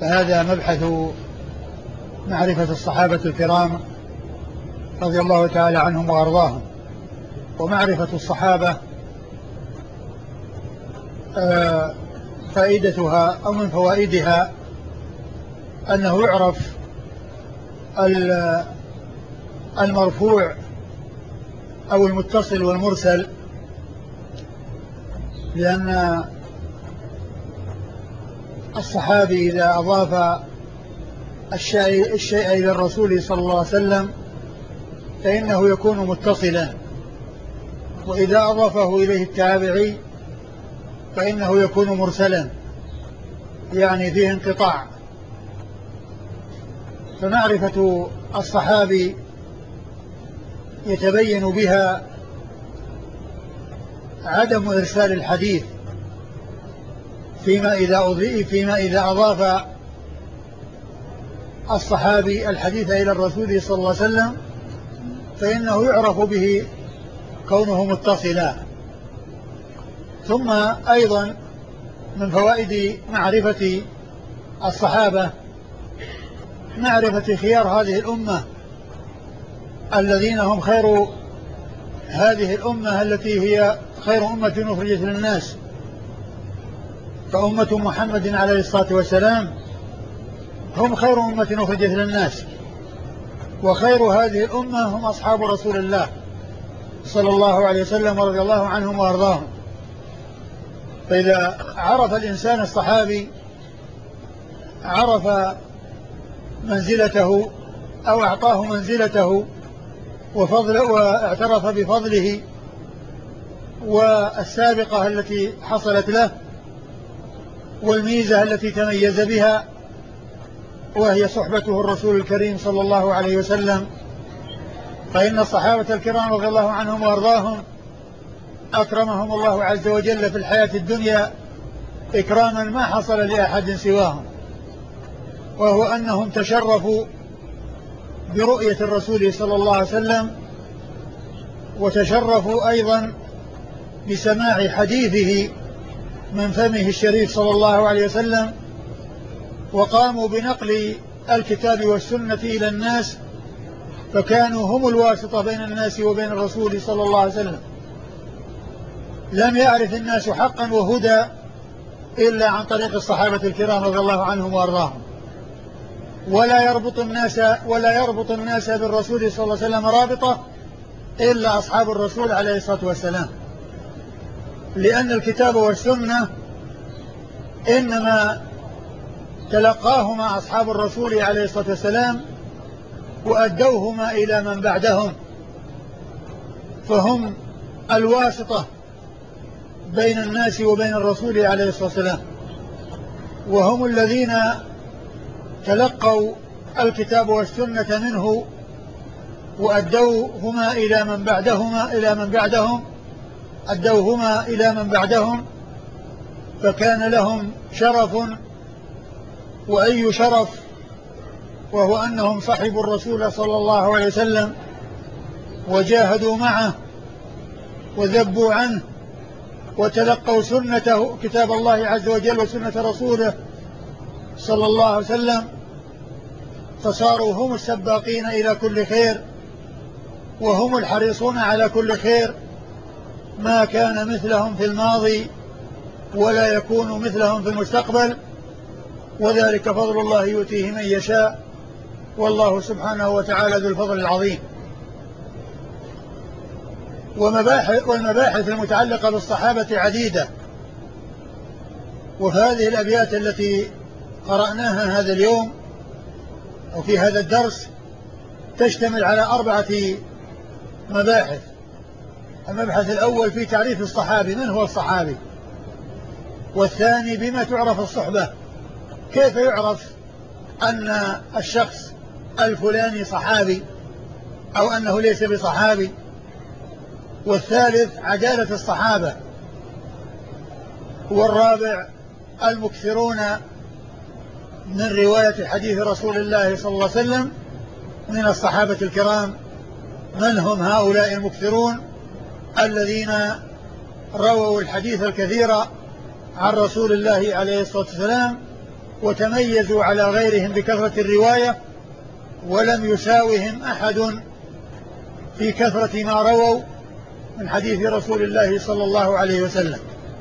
فهذا مبحث معرفة الصحابة الكرام رضي الله تعالى عنهم وأرضاهم. ومعرفة الصحابة فائدتها أو من فوائدها أنه يعرف المرفوع أو المتصل والمرسل، لأن الصحابي إذا أضاف الشيء إلى الرسول صلى الله عليه وسلم فإنه يكون متصلا، وإذا أضافه إليه التابعي فإنه يكون مرسلا، يعني فيه انقطاع. فمعرفة الصحابي يتبين بها عدم إرسال الحديث فيما إذا أضاف الصحابي الحديث إلى الرسول صلى الله عليه وسلم فإنه يعرف به كونه متصلا. ثم أيضا من فوائد معرفة الصحابة معرفة خيار هذه الأمة الذين هم خير هذه الأمة التي هي خير أمة أخرجت للناس، فأمة محمد عليه الصلاة والسلام هم خير أمة أخرجت للناس، وخير هذه الأمة هم أصحاب رسول الله صلى الله عليه وسلم ورضي الله عنهم وأرضاهم. فإذا عرف الإنسان الصحابي عرف منزلته أو أعطاه منزلته واعترف بفضله والسابقة التي حصلت له والميزة التي تميز بها، وهي صحبته الرسول الكريم صلى الله عليه وسلم. فإن الصحابة الكرام رضي الله عنهم وأرضاهم أكرمهم الله عز وجل في الحياة الدنيا إكراما ما حصل لأحد سواهم، وهو أنهم تشرفوا برؤية الرسول صلى الله عليه وسلم، وتشرفوا أيضا بسماع حديثه من فمه الشريف صلى الله عليه وسلم، وقاموا بنقل الكتاب والسنة إلى الناس، فكانوا هم الواسطة بين الناس وبين الرسول صلى الله عليه وسلم. لم يعرف الناس حقا وهدى إلا عن طريق الصحابة الكرام رضي الله عنهم وأرضاهم، ولا يربط الناس بالرسول صلى الله عليه وسلم رابطة إلا أصحاب الرسول عليه الصلاة والسلام، لأن الكتاب والسنة إنما تلقاهما أصحاب الرسول عليه الصلاة والسلام وأدوهما إلى من بعدهم، فهم الواسطة بين الناس وبين الرسول عليه الصلاة والسلام، وهم الذين تلقوا الكتاب والسنة منه وأدوهما إلى من بعدهم فكان لهم شرف وأي شرف، وهو أنهم صحبوا الرسول صلى الله عليه وسلم وجاهدوا معه وذبوا عنه وتلقوا سنته كتاب الله عز وجل وسنة رسوله صلى الله عليه وسلم، فصاروا هم السباقين إلى كل خير وهم الحريصون على كل خير، ما كان مثلهم في الماضي ولا يكون مثلهم في المستقبل، وذلك فضل الله يؤتيه من يشاء، والله سبحانه وتعالى ذو الفضل العظيم. والمباحث المتعلقة بالصحابة عديدة، وهذه الأبيات التي قرأناها هذا اليوم أو في هذا الدرس تشتمل على 4 مباحث. المبحث الأول في تعريف الصحابي، من هو الصحابي؟ والثاني بما تعرف الصحبة، كيف يعرف أن الشخص الفلاني صحابي أو أنه ليس بصحابي؟ والثالث عدالة الصحابة. والرابع المكثرون من رواية حديث رسول الله صلى الله عليه وسلم من الصحابة الكرام، من هم هؤلاء المكثرون الذين رووا الحديث الكثير عن رسول الله عليه الصلاة والسلام وتميزوا على غيرهم بكثرة الرواية، ولم يساوهم أحد في كثرة ما رووا من حديث رسول الله صلى الله عليه وسلم.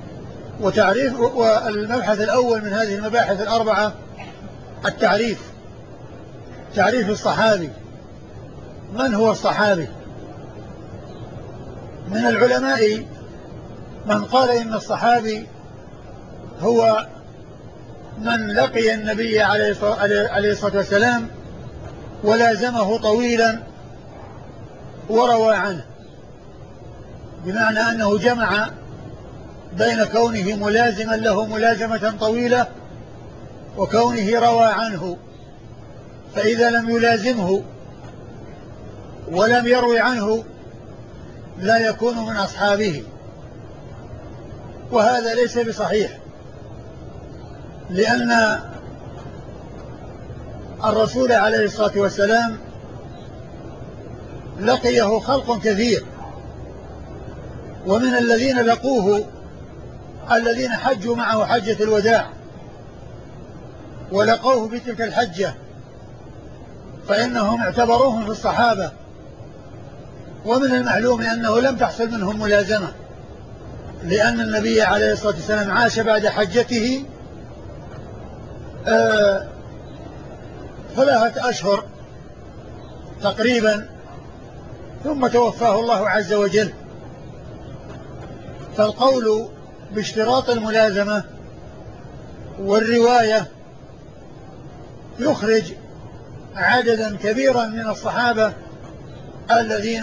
والمبحث الأول من هذه المباحث الأربعة التعريف، تعريف الصحابي. من هو الصحابي؟ من العلماء من قال إن الصحابي هو من لقي النبي عليه الصلاة والسلام ولازمه طويلا وروى عنه، بمعنى أنه جمع بين كونه ملازما له ملازمة طويلة وكونه روى عنه. فإذا لم يلازمه ولم يروي عنه لا يكون من أصحابه، وهذا ليس بصحيح، لأن الرسول عليه الصلاة والسلام لقيه خلق كثير، ومن الذين لقوه الذين حجوا معه حجة الوداع ولقوه بتلك الحجة، فإنهم اعتبروهم في الصحابة، ومن المعلوم أنه لم تحصل منهم ملازمة، لأن النبي عليه الصلاة والسلام عاش بعد حجته 3 أشهر تقريبا، ثم توفاه الله عز وجل. فالقول باشتراط الملازمة والرواية يخرج عددا كبيرا من الصحابة الذين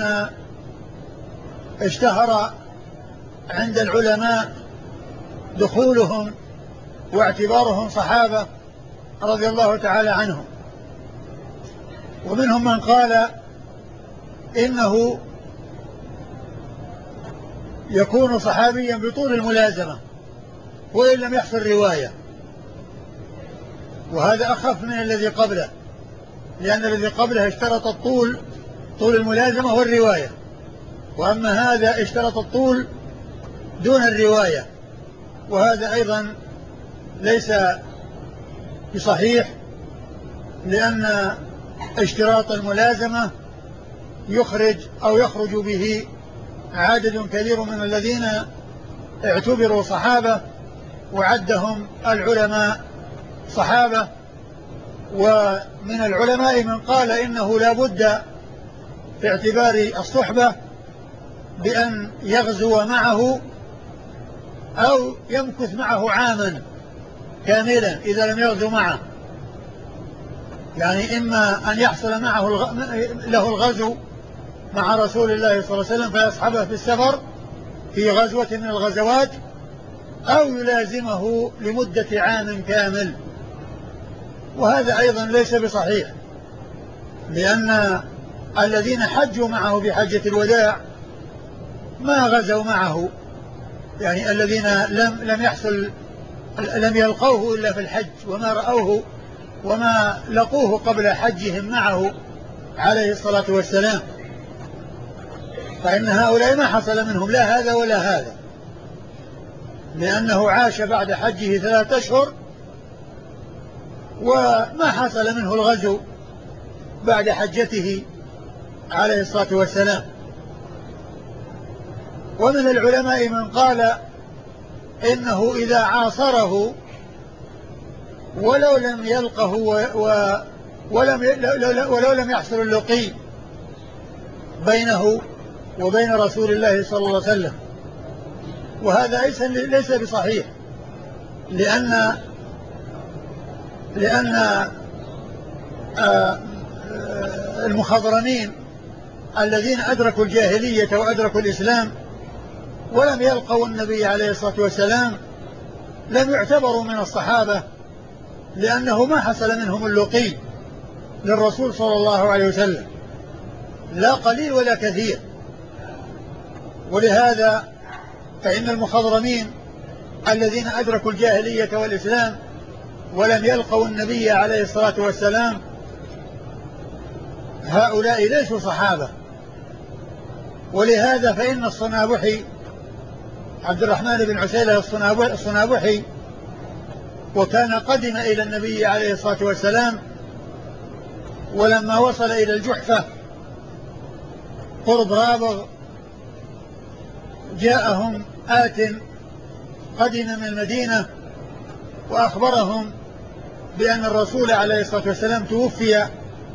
اشتهر عند العلماء دخولهم واعتبارهم صحابة رضي الله تعالى عنهم. ومنهم من قال إنه يكون صحابيا بطول الملازمة وإن لم يحصل رواية، وهذا أخف من الذي قبله، لأن الذي قبله اشترط طول الملازمة والرواية، وأما هذا اشترط الطول دون الرواية، وهذا أيضا ليس بصحيح، لأن اشتراط الملازمة يخرج به عدد كبير من الذين اعتبروا صحابة وعدهم العلماء صحابة. ومن العلماء من قال إنه لا بد في اعتبار الصحبة بأن يغزو معه أو يمكث معه عاما كاملا إذا لم يغزو معه، يعني إما أن يحصل له الغزو مع رسول الله صلى الله عليه وسلم فيصحبه في السفر في غزوة من الغزوات، أو يلازمه لمدة عام كامل، وهذا أيضا ليس بصحيح، لأن الذين حجوا معه في حجة الوداع ما غزوا معه، يعني الذين لم يلقوه إلا في الحج وما رأوه وما لقوه قبل حجهم معه عليه الصلاة والسلام، فإن هؤلاء ما حصل منهم لا هذا ولا هذا، لأنه عاش بعد حجه 3 أشهر وما حصل منه الغزو بعد حجته عليه الصلاة والسلام. ومن العلماء من قال إنه إذا عاصره ولو لم يلقه ولو لم يحصل اللقي بينه وبين رسول الله صلى الله عليه وسلم، وهذا ليس بصحيح، لأن المخضرمين الذين أدركوا الجاهلية وأدركوا الإسلام ولم يلقوا النبي عليه الصلاة والسلام لم يعتبروا من الصحابة، لأنه ما حصل منهم اللقي للرسول صلى الله عليه وسلم لا قليل ولا كثير. ولهذا فإن المخضرمين الذين أدركوا الجاهلية والإسلام ولم يلقوا النبي عليه الصلاة والسلام هؤلاء ليسوا صحابة. ولهذا فإن الصنابحي عبد الرحمن بن عسيلة الصنابحي وكان قدم إلى النبي عليه الصلاة والسلام، ولما وصل إلى الجحفة قرب رابغ جاءهم آت قدم من المدينة وأخبرهم بأن الرسول عليه الصلاة والسلام توفي،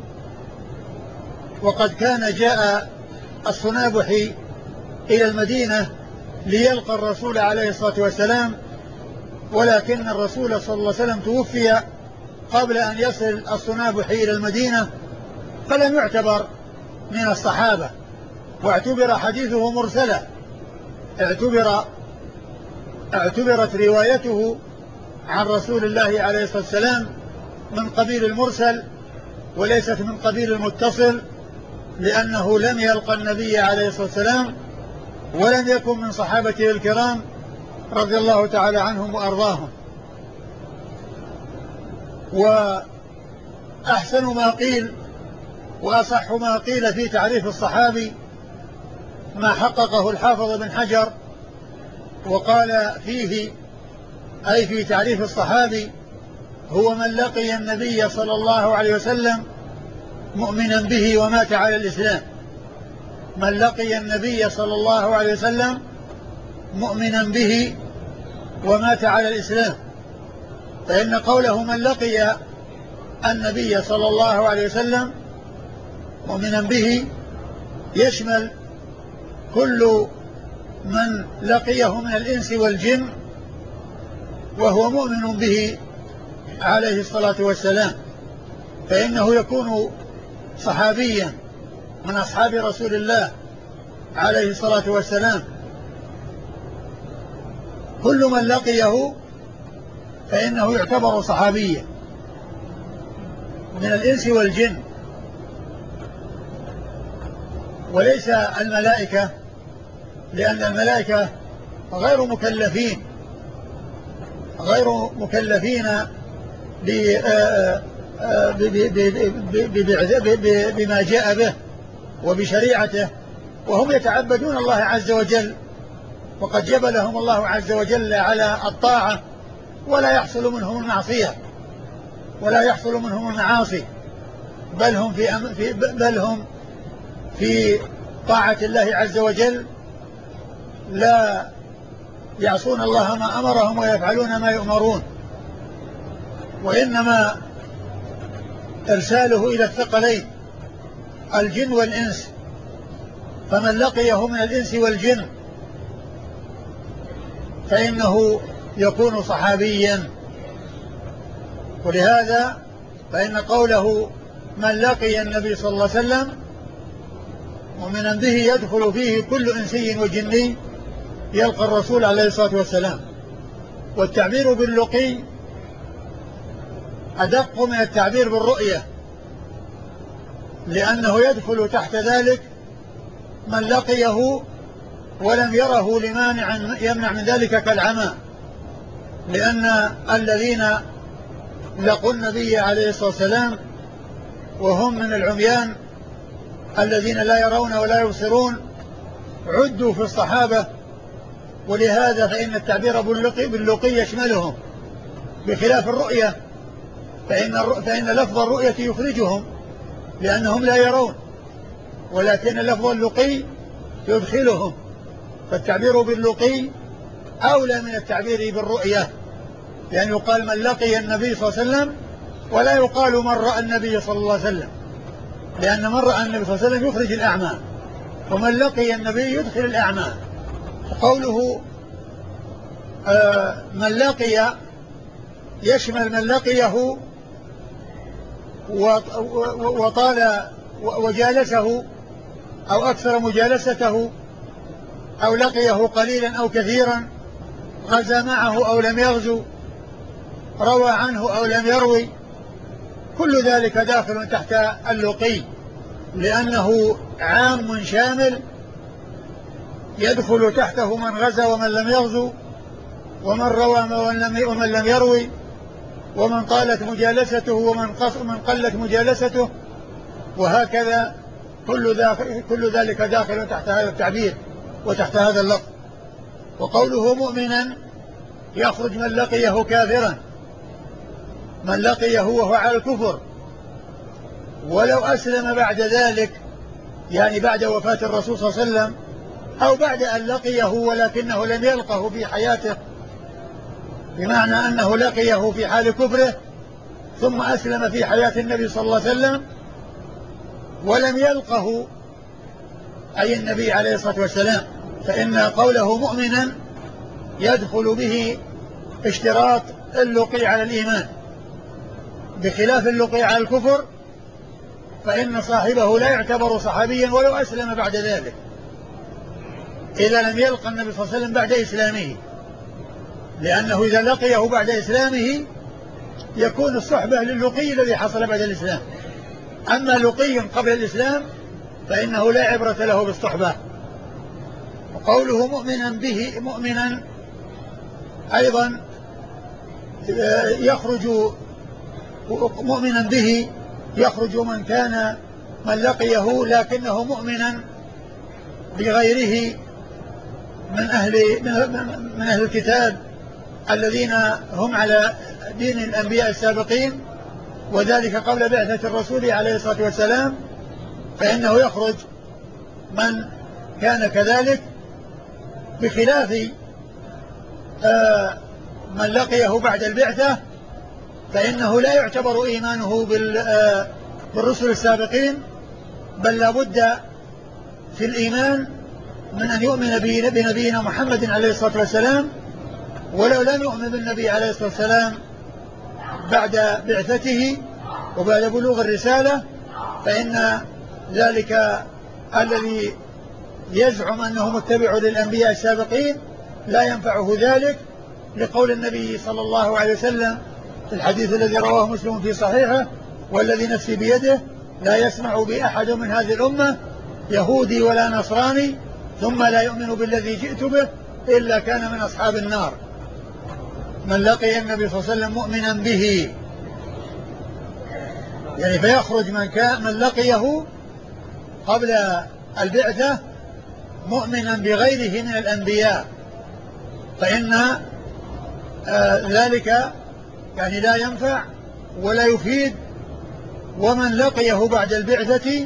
وقد كان جاء الصنابحي إلى المدينة ليلقى الرسول عليه الصلاة والسلام، ولكن الرسول صلى الله عليه وسلم توفي قبل أن يصل الصنابحي إلى المدينة، فلم يعتبر من الصحابة، واعتبر حديثه مرسلا، اعتبرت روايته عن رسول الله عليه الصلاة والسلام من قبيل المرسل وليست من قبيل المتصل، لأنه لم يلقى النبي عليه الصلاة والسلام ولم يكن من صحابته الكرام رضي الله تعالى عنهم وأرضاهم. وأحسن ما قيل وأصح ما قيل في تعريف الصحابي ما حققه الحافظ بن حجر، وقال فيه أي في تعريف الصحابي: هو من لقي النبي صلى الله عليه وسلم مؤمنا به ومات على الإسلام. من لقي النبي صلى الله عليه وسلم مؤمنا به ومات على الإسلام، فإن قوله من لقي النبي صلى الله عليه وسلم مؤمنا به يشمل كل من لقيه من الإنس والجن وهو مؤمن به عليه الصلاة والسلام، فإنه يكون صحابيا من أصحاب رسول الله عليه الصلاة والسلام. كل من لقيه فإنه يعتبر صحابيا من الإنس والجن، وليس الملائكة، لأن الملائكة غير مكلفين بما جاء به وبشريعته، وهم يتعبدون الله عز وجل، وقد جبلهم الله عز وجل على الطاعة، ولا يحصل منهم المعصية ولا يحصل منهم المعاصي، بل هم في طاعة الله عز وجل لا يعصون الله ما أمرهم ويفعلون ما يؤمرون، وإنما إرساله إلى الثقلين الجن والإنس، فمن لقيه من الإنس والجن فإنه يكون صحابيا. ولهذا فإن قوله من لقي النبي صلى الله عليه وسلم مؤمنا به يدخل فيه كل إنسي وجني يلقى الرسول عليه الصلاة والسلام. والتعبير باللقي أدق من التعبير بالرؤية، لأنه يدخل تحت ذلك من لقيه ولم يره لمانع يمنع من ذلك كالعمى، لأن الذين لقوا النبي عليه الصلاة والسلام وهم من العميان الذين لا يرون ولا يبصرون عدوا في الصحابة، ولهذا فإن التعبير باللقي يشملهم، بخلاف الرؤية فإن لفظ الرؤية يخرجهم لأنهم لا يرون، ولكن لفظ اللقي يدخلهم، فالتعبير باللقي أولى من التعبير بالرؤية، يعني يقال من لقي النبي صلى الله عليه وسلم ولا يقال من رأى النبي صلى الله عليه وسلم، لأن من رأى النبي صلى الله عليه وسلم يخرج الأعمى، ومن لقي النبي يدخل الأعمى. قوله من لقي يشمل من لقيه وطال وجالسه أو أكثر مجالسته، أو لقيه قليلا أو كثيرا، غزا معه أو لم يغزو، روى عنه أو لم يروي، كل ذلك داخل تحت اللقي، لأنه عام شامل يدخل تحته من غزا ومن لم يغزو، ومن روى ومن لم يروي، ومن طالت مجالسته ومن قلت مجالسته، وهكذا كل ذلك داخل تحت هذا التعبير وتحت هذا اللفظ. وقوله مؤمنا يخرج من لقيه كافرا، من لقيه وهو على الكفر ولو أسلم بعد ذلك، يعني بعد وفاة الرسول صلى الله عليه وسلم أو بعد أن لقيه ولكنه لم يلقه في حياته، بمعنى أنه لقيه في حال كفره ثم أسلم في حياة النبي صلى الله عليه وسلم ولم يلقه أي النبي عليه الصلاة والسلام، فإن قوله مؤمنا يدخل به اشتراط اللقي على الإيمان، بخلاف اللقي على الكفر فإن صاحبه لا يعتبر صحابيا ولو أسلم بعد ذلك إذا لم يلقى النبي صلى الله عليه وسلم بعد إسلامه، لأنه إذا لقيه بعد إسلامه يكون الصحبة للقي الذي حصل بعد الإسلام. أما لقي قبل الإسلام فإنه لا عبرة له بالصحبة. وقوله مؤمنا به، مؤمنا أيضا يخرج، مؤمنا به يخرج من لقيه لكنه مؤمنا بغيره من أهل الكتاب الذين هم على دين الأنبياء السابقين، وذلك قبل بعثة الرسول عليه الصلاة والسلام، فإنه يخرج من كان كذلك، بخلاف من لقيه بعد البعثة فإنه لا يعتبر إيمانه بالرسل السابقين، بل لا بد في الإيمان من أن يؤمن بنبينا محمد عليه الصلاة والسلام، ولو لم يؤمن بالنبي عليه الصلاة والسلام بعد بعثته وبعد بلوغ الرسالة فإن ذلك الذي يزعم أنه متبع للأنبياء السابقين لا ينفعه ذلك، لقول النبي صلى الله عليه وسلم في الحديث الذي رواه مسلم في صحيحه: والذي نفسي بيده لا يسمع بأحد من هذه الأمة يهودي ولا نصراني ثم لا يؤمن بالذي جئت به إلا كان من أصحاب النار. من لقي النبي صلى الله عليه وسلم مؤمنا به، يعني فيخرج من لقيه قبل البعثة مؤمنا بغيره من الأنبياء، فإن ذلك يعني لا ينفع ولا يفيد. ومن لقيه بعد البعثة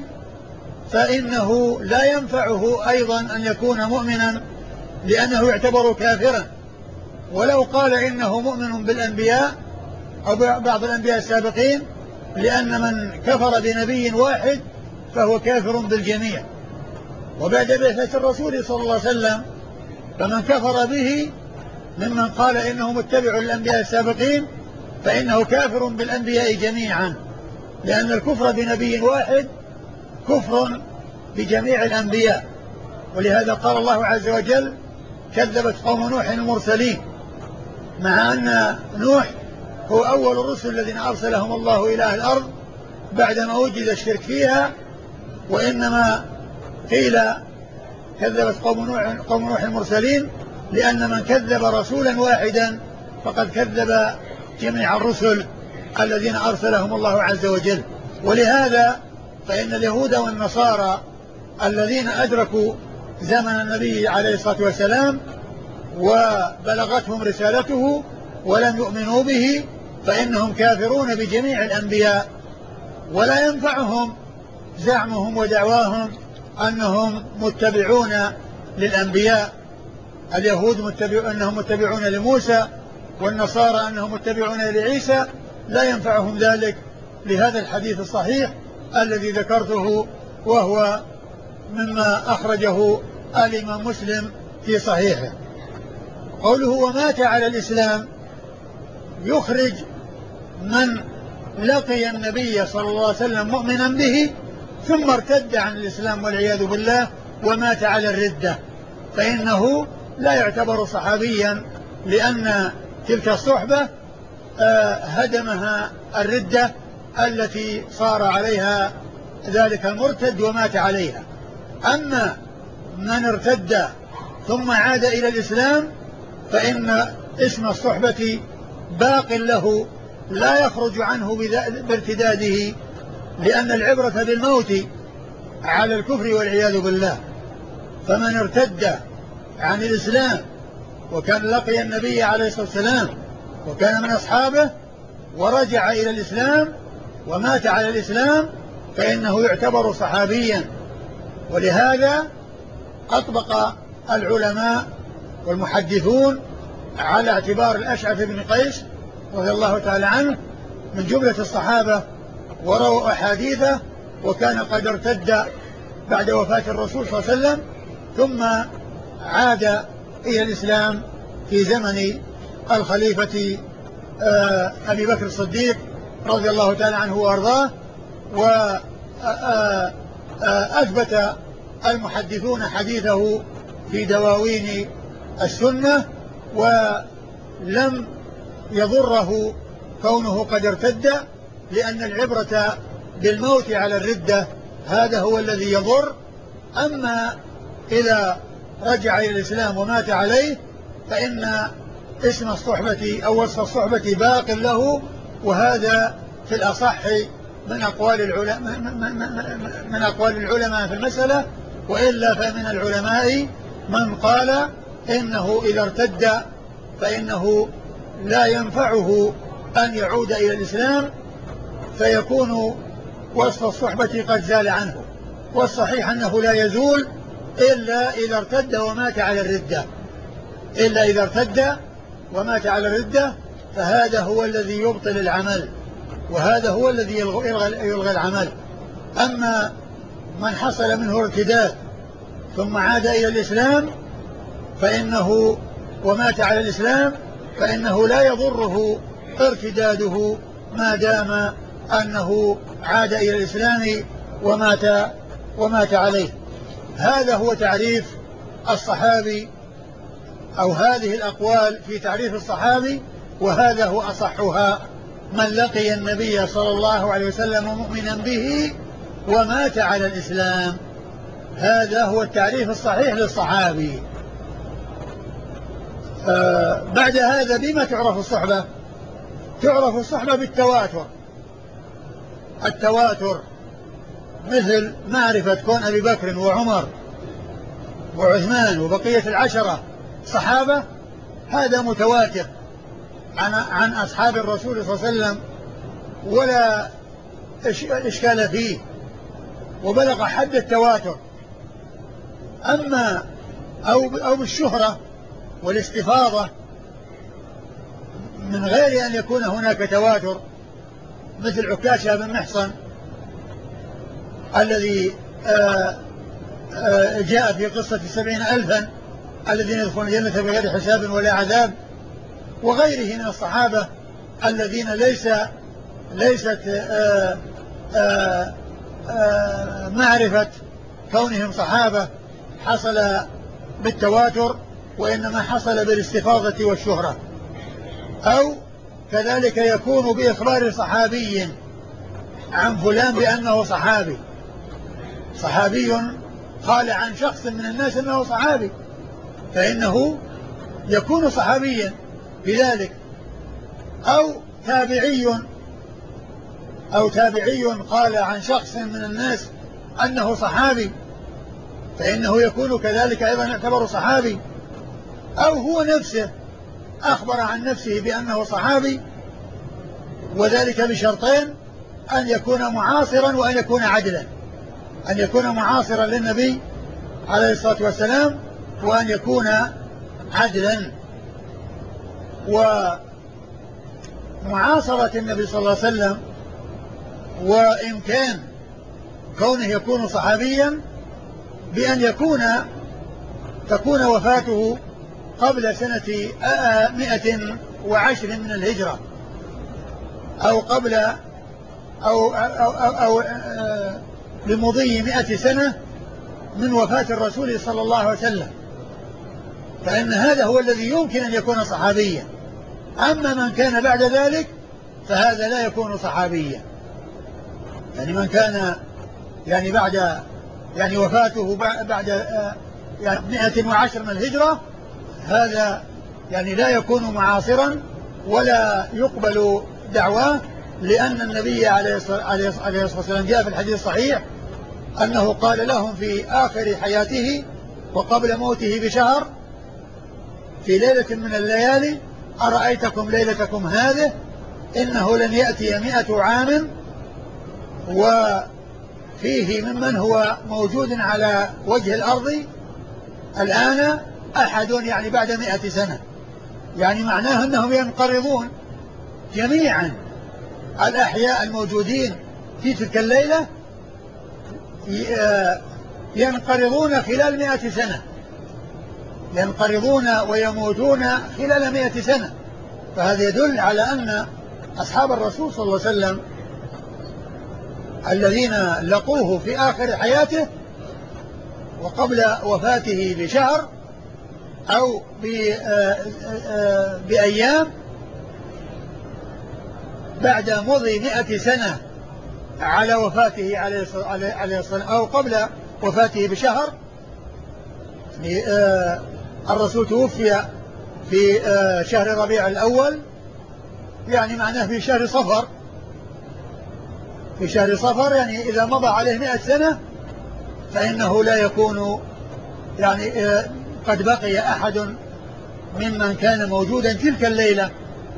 فإنه لا ينفعه أيضا أن يكون مؤمنا، لأنه يعتبر كافرا ولو قال إنه مؤمن بالأنبياء أو بعض الأنبياء السابقين، لأن من كفر بنبي واحد فهو كافر بالجميع. وبعد بعثة الرسول صلى الله عليه وسلم فمن كفر به ممن قال إنه متبع للأنبياء السابقين فإنه كافر بالأنبياء جميعا، لأن الكفر بنبي واحد كفر بجميع الأنبياء. ولهذا قال الله عز وجل: كذبت قوم نوح المرسلين، مع أن نوح هو أول الرسل الذين أرسلهم الله إلى الأرض بعدما وجد الشرك فيها، وإنما قيل كذبت قوم نوح المرسلين لأن من كذب رسولا واحدا فقد كذب جميع الرسل الذين أرسلهم الله عز وجل. ولهذا فإن اليهود والنصارى الذين أدركوا زمن النبي عليه الصلاة والسلام وبلغتهم رسالته ولم يؤمنوا به فإنهم كافرون بجميع الأنبياء، ولا ينفعهم زعمهم ودعواهم أنهم متبعون للأنبياء. اليهود أنهم متبعون لموسى، والنصارى أنهم متبعون لعيسى، لا ينفعهم ذلك لهذا الحديث الصحيح الذي ذكرته، وهو مما أخرجه الإمام مسلم في صحيحه. قوله ومات على الإسلام يخرج من لقي النبي صلى الله عليه وسلم مؤمنا به ثم ارتد عن الإسلام والعياذ بالله ومات على الردة، فإنه لا يعتبر صحابيا، لأن تلك الصحبة هدمها الردة التي صار عليها ذلك المرتد ومات عليها. أما من ارتد ثم عاد إلى الإسلام فإن اسم الصحبة باق له لا يخرج عنه بارتداده، لأن العبرة بالموت على الكفر والعياذ بالله. فمن ارتد عن الإسلام وكان لقي النبي عليه الصلاة والسلام وكان من أصحابه ورجع إلى الإسلام ومات على الإسلام فإنه يعتبر صحابيا. ولهذا أطبق العلماء والمحدثون على اعتبار الأشعث بن قيس رضي الله تعالى عنه من جملة الصحابة، ورووا أحاديثه، وكان قد ارتد بعد وفاة الرسول صلى الله عليه وسلم ثم عاد إلى الإسلام في زمن الخليفة أبي بكر الصديق رضي الله تعالى عنه وأرضاه. وأثبت المحدثون حديثه في دواوين السنة، ولم يضره كونه قد ارتد، لأن العبرة بالموت على الردة، هذا هو الذي يضر. أما إذا رجع إلى الإسلام ومات عليه فإن اسم الصحبة أو وصف الصحبة باق له، وهذا في الأصح من أقوال العلماء في المسألة. وإلا فمن العلماء من قال إنه إذا ارتد فإنه لا ينفعه أن يعود إلى الإسلام، فيكون وصف الصحبة قد زال عنه. والصحيح أنه لا يزول إلا إذا ارتد ومات على الردة، إلا إذا ارتد ومات على الردة، فهذا هو الذي يبطل العمل، وهذا هو الذي يلغي العمل. أما من حصل منه ارتداد ثم عاد إلى الإسلام فإنه ومات على الإسلام فإنه لا يضره ارتداده ما دام أنه عاد إلى الإسلام ومات عليه. هذا هو تعريف الصحابي، أو هذه الأقوال في تعريف الصحابي، وهذا هو أصحها: من لقي النبي صلى الله عليه وسلم مؤمنا به ومات على الإسلام. هذا هو التعريف الصحيح للصحابي. بعد هذا بما تعرف الصحبة؟ تعرف الصحبة بالتواتر. التواتر مثل معرفة كون أبي بكر وعمر وعثمان وبقية العشرة صحابة، هذا متواتر عن أصحاب الرسول صلى الله عليه وسلم ولا إشكال فيه، وبلغ حد التواتر. أما أو بالشهرة والاستفاضة من غير أن يكون هناك تواتر، مثل عكاشة بن محصن الذي جاء في قصة 70,000 الذين يدخلون الجنة بغير حساب ولا عذاب، وغيره من الصحابة الذين ليست معرفة كونهم صحابة حصل بالتواتر، وإنما حصل بالاستفاضة والشهرة. أو كذلك يكون بإخبار صحابي عن فلان بأنه صحابي، صحابي قال عن شخص من الناس أنه صحابي، فإنه يكون صحابيا بذلك. أو تابعي قال عن شخص من الناس أنه صحابي، فإنه يكون كذلك أيضا يعتبر صحابي. أو هو نفسه أخبر عن نفسه بأنه صحابي، وذلك بشرطين: أن يكون معاصرا وأن يكون عدلا، أن يكون معاصرا للنبي عليه الصلاة والسلام وأن يكون عدلا. ومعاصرة النبي صلى الله عليه وسلم وإمكان كونه يكون صحابيا بأن تكون وفاته قبل سنة 110 من الهجرة، أو قبل أو لمضي 100 سنة من وفاة الرسول صلى الله عليه وسلم، فإن هذا هو الذي يمكن أن يكون صحابيا. أما من كان بعد ذلك فهذا لا يكون صحابيا. يعني من كان بعد وفاته بعد 110 من الهجرة، هذا لا يكون معاصرا ولا يقبل دعواه، لأن النبي عليه الصلاة والسلام جاء في الحديث الصحيح أنه قال لهم في آخر حياته وقبل موته بشهر في ليلة من الليالي: أرأيتكم ليلتكم هذه إنه لن يأتي 100 عام وفيه ممن هو موجود على وجه الأرض الآن أحد يعني بعد 100 سنة، يعني معناه أنهم ينقرضون جميعا. الأحياء الموجودين في تلك الليلة ينقرضون خلال 100 سنة، ينقرضون ويموتون خلال 100 سنة. فهذا يدل على أن أصحاب الرسول صلى الله عليه وسلم الذين لقوه في آخر حياته وقبل وفاته بشهر أو بأيام بعد مضي 100 سنة على وفاته عليه الصلاة والسلام أو قبل وفاته بشهر. الرسول توفي في شهر ربيع الأول، يعني معناه في شهر صفر، في شهر صفر يعني إذا مضى عليه 100 سنة فإنه لا يكون يعني قد بقي أحد ممن كان موجودا تلك الليلة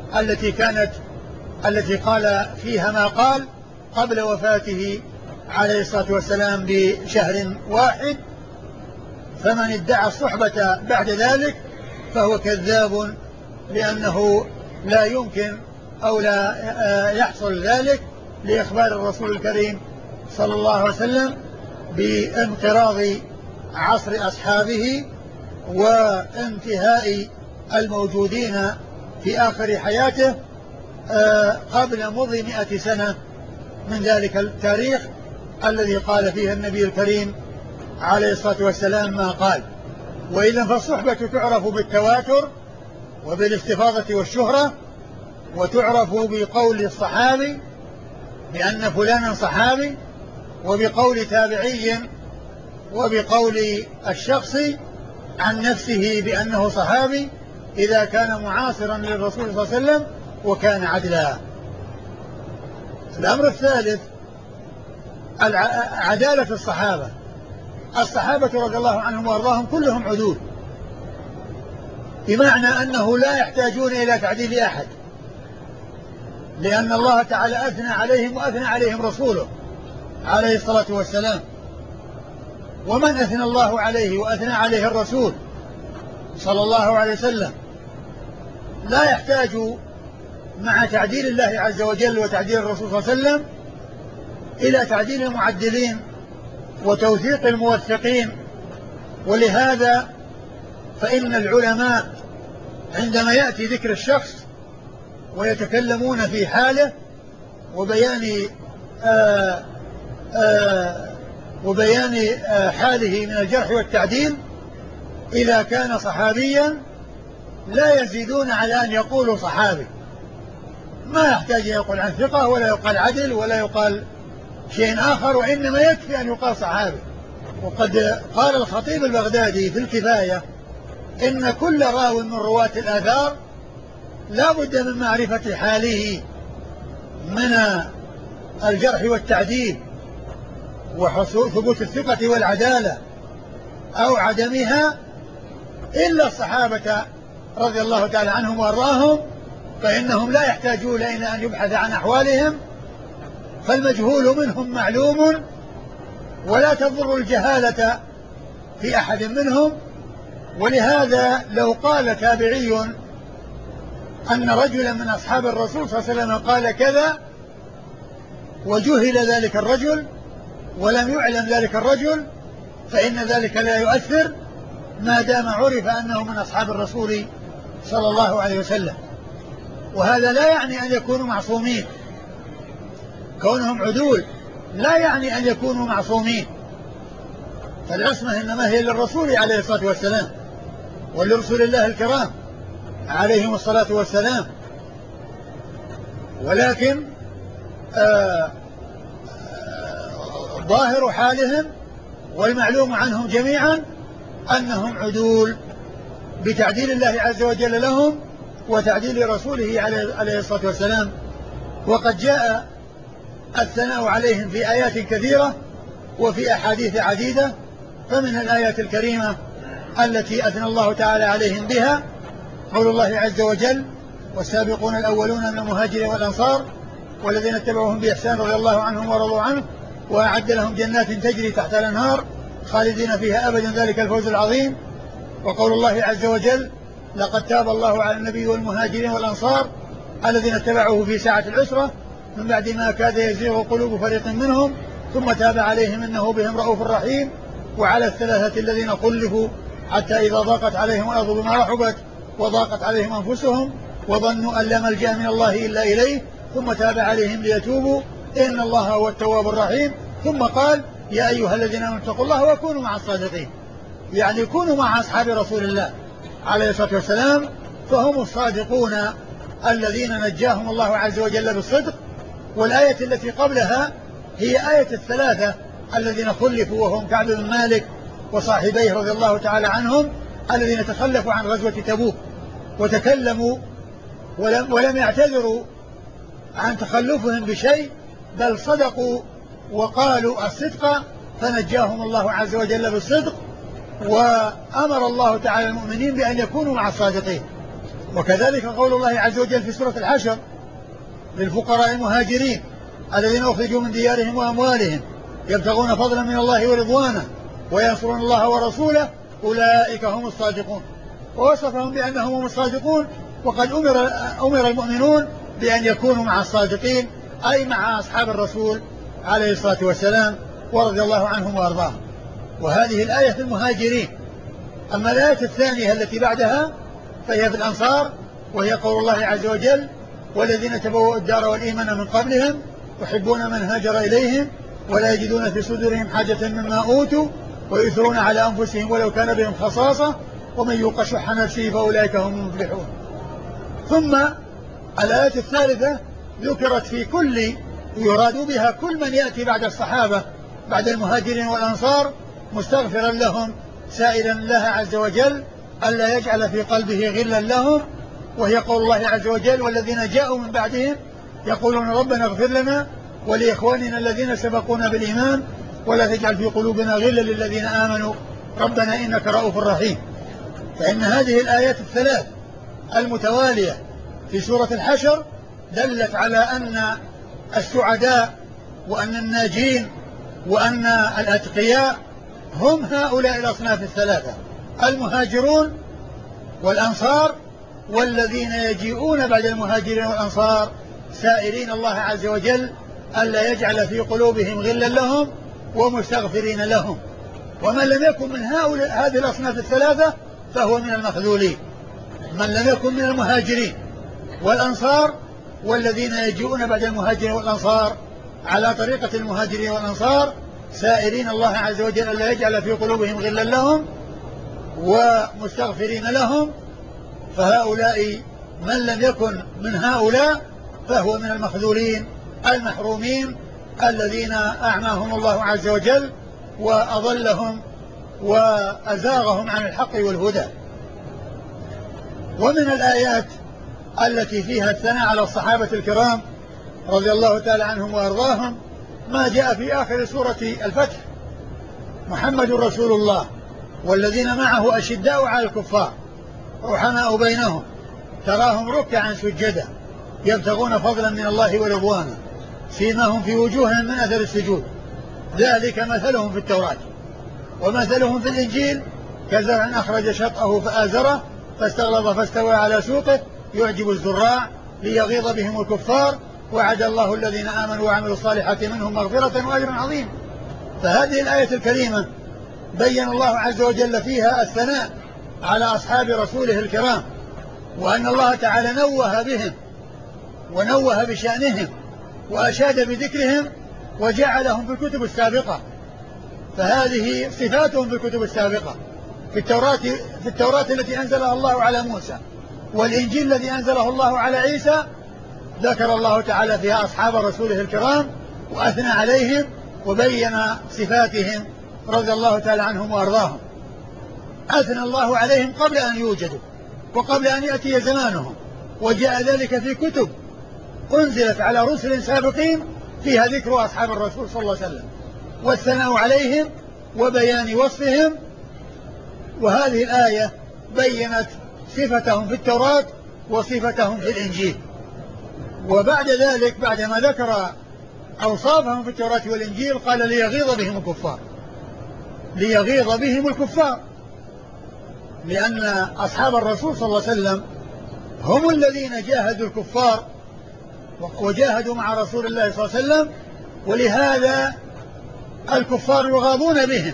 التي قال فيها ما قال قبل وفاته عليه الصلاة والسلام بشهر واحد. فمن ادعى الصحبة بعد ذلك فهو كذاب، لأنه لا يمكن أو لا يحصل ذلك لإخبار الرسول الكريم صلى الله عليه وسلم بانقراض عصر أصحابه وانتهاء الموجودين في آخر حياته قبل مضي 100 سنة من ذلك التاريخ الذي قال فيه النبي الكريم عليه الصلاة والسلام ما قال. وإذا فالصحبة تعرف بالتواتر وبالاستفاضة والشهرة، وتعرف بقول الصحابي بأن فلانا صحابي، وبقول تابعي، وبقول الشخص عن نفسه بأنه صحابي إذا كان معاصرا للرسول صلى الله عليه وسلم وكان عدلا. الأمر الثالث عدالة الصحابة. الصحابة رضي الله عنهم وارضاهم كلهم عدول، بمعنى أنه لا يحتاجون إلى تعديل أحد، لأن الله تعالى أثنى عليهم وأثنى عليهم رسوله عليه الصلاة والسلام. ومن أثنى الله عليه وأثنى عليه الرسول صلى الله عليه وسلم لا يحتاج مع تعديل الله عز وجل وتعديل الرسول صلى الله عليه وسلم إلى تعديل المعدلين وتوثيق الموثقين. ولهذا فإن العلماء عندما يأتي ذكر الشخص ويتكلمون في حاله وبيان حاله من الجرح والتعديل، إذا كان صحابيا لا يزيدون على أن يقولوا صحابي، ما يحتاج أن يقول عن ثقة ولا يقال عدل ولا يقال شيء آخر، وإنما يكفي أن يقال صحابي. وقد قال الخطيب البغدادي في الكفاية إن كل راو من رواة الآثار لا بد من معرفة حاله من الجرح والتعديل وثبوت الثقة والعدالة أو عدمها، إلا الصحابة رضي الله تعالى عنهم وأرضاهم فإنهم لا يحتاجون إلى أن يبحث عن أحوالهم، فالمجهول منهم معلوم ولا تضر الجهالة في أحد منهم. ولهذا لو قال تابعي أن رجلا من أصحاب الرسول صلى الله عليه وسلم قال كذا وجهل ذلك الرجل ولم يعلم ذلك الرجل فإن ذلك لا يؤثر ما دام عرف أنه من أصحاب الرسول صلى الله عليه وسلم. وهذا لا يعني أن يكونوا معصومين، كونهم عدول لا يعني أن يكونوا معصومين، فالعصمة إنما هي للرسول عليه الصلاة والسلام ولرسول الله الكرام عليهم الصلاة والسلام. ولكن ظاهر حالهم والمعلوم عنهم جميعا أنهم عدول بتعديل الله عز وجل لهم وتعديل رسوله عليه الصلاة والسلام. وقد جاء الثناء عليهم في آيات كثيرة وفي أحاديث عديدة، فمن الآيات الكريمة التي أثنى الله تعالى عليهم بها قول الله عز وجل: والسابقون الأولون من المهاجرين والأنصار والذين اتبعوهم بإحسان رضي الله عنهم ورضوا عنه وأعد لهم جنات تجري تحت الأنهار خالدين فيها أبدا ذلك الفوز العظيم. وقول الله عز وجل لقد تاب الله على النبي والمهاجرين والأنصار الذين اتبعوه في ساعة العسرة من بعد ما كاد يزيغ قلوب فريق منهم ثم تاب عليهم إنه بهم رؤوف رحيم. وعلى الثلاثة الذين خلفوا حتى إذا ضاقت عليهم الأرض بما رحبت وضاقت عليهم أنفسهم وظنوا أن لا ملجأ من الله إلا إليه ثم تاب عليهم ليتوبوا إن الله هو التواب الرحيم. ثم قال يا أيها الذين آمنوا اتقوا الله وكونوا مع الصادقين، يعني كونوا مع أصحاب رسول الله عليه الصلاة والسلام، فهم الصادقون الذين نجاهم الله عز وجل بالصدق. والآية التي قبلها هي آية الثلاثة الذين خلفوا وهم كعب بن مالك وصاحبيه رضي الله تعالى عنهم الذين تخلفوا عن غزوة تبوك وتكلموا ولم يعتذروا عن تخلفهم بشيء بل صدقوا وقالوا الصدق فنجاهم الله عز وجل بالصدق. وأمر الله تعالى المؤمنين بأن يكونوا مع الصادقين. وكذلك قول الله عز وجل في سورة الحشر للفقراء المهاجرين الذين أخرجوا من ديارهم وأموالهم يبتغون فضلا من الله ورضوانه وينصرون الله ورسوله أولئك هم الصادقون، ووصفهم بأنهم هم الصادقون. وقد أمر المؤمنون بأن يكونوا مع الصادقين أي مع أصحاب الرسول عليه الصلاة والسلام ورضي الله عنهم وأرضاهم. وهذه الآية في المهاجرين. أما الآية الثانية التي بعدها فهي في الأنصار، وهي قول الله عز وجل والذين تبوأوا الدار والإيمان من قبلهم يحبون من هاجر إليهم ولا يجدون في صدورهم حاجة مما أوتوا ويؤثرون على أنفسهم ولو كان بهم خصاصة ومن يوق شح نفسه فأولئك هم المفلحون. ثم الآية الثالثة ذكرت في كل يراد بها كل من يأتي بعد الصحابة بعد المهاجرين والأنصار مستغفرا لهم سائلا الله عز وجل ألا يجعل في قلبه غلا لهم، وهي قول الله عز وجل والذين جاءوا من بعدهم يقولون ربنا اغفر لنا ولإخواننا الذين سبقونا بالإيمان ولا تجعل في قلوبنا غلا للذين آمنوا ربنا إنك رؤوف رحيم. فإن هذه الآيات الثلاث المتوالية في سورة الحشر دلت على أن السعداء وأن الناجين وأن الأتقياء هم هؤلاء الأصناف الثلاثة المهاجرون والأنصار والذين يجيئون بعد المهاجرين والأنصار سائرين الله عز وجل ألا يجعل في قلوبهم غلا لهم ومستغفرين لهم. ومن لم يكن من هذه الأصناف الثلاثة فهو من المخذولين. من لم يكن من المهاجرين والأنصار والذين يجيئون بعد المهاجرين والأنصار على طريقة المهاجرين والأنصار سائرين الله عز وجل ألا يجعل في قلوبهم غلا لهم ومستغفرين لهم، فهؤلاء من لم يكن من هؤلاء فهو من المخذولين المحرومين الذين أعماهم الله عز وجل وأضلهم وأزاغهم عن الحق والهدى. ومن الآيات التي فيها الثناء على الصحابة الكرام رضي الله تعالى عنهم وأرضاهم ما جاء في آخر سورة الفتح محمد رسول الله والذين معه أشداء على الكفار رحماء بينهم تراهم ركعا سجدا يبتغون فضلا من الله ورضوانه سيماهم في وجوههم من أثر السجود ذلك مثلهم في التوراة ومثلهم في الإنجيل كزرع أخرج شطأه فآزره فاستغلظ فاستوى على سوقه يعجب الزراع ليغيظ بهم الكفار وعد الله الذين آمنوا وعملوا الصالحات منهم مغفرة وأجرا عظيما. فهذه الآية الكريمة بين الله عز وجل فيها الثناء على أصحاب رسوله الكرام وأن الله تعالى نوه بهم ونوه بشأنهم وأشاد بذكرهم وجعلهم في الكتب السابقة. فهذه صفاتهم في الكتب السابقة في التوراة التي أنزلها الله على موسى والإنجيل الذي أنزله الله على عيسى ذكر الله تعالى فيها أصحاب رسوله الكرام وأثنى عليهم وبين صفاتهم رضي الله تعالى عنهم وأرضاهم. أثنى الله عليهم قبل أن يوجدوا وقبل أن يأتي زمانهم وجاء ذلك في كتب أنزلت على رسل سابقين فيها ذكر أصحاب الرسول صلى الله عليه وسلم والثناء عليهم وبيان وصفهم. وهذه الآية بينت صفتهم في التوراة وصفتهم في الإنجيل. وبعد ذلك بعدما ذكر أوصافهم في التوراة والإنجيل قال ليغيظ بهم الكفار، ليغيظ بهم الكفار، لأن أصحاب الرسول صلى الله عليه وسلم هم الذين جاهدوا الكفار وجاهدوا مع رسول الله صلى الله عليه وسلم، ولهذا الكفار يغاضون بهم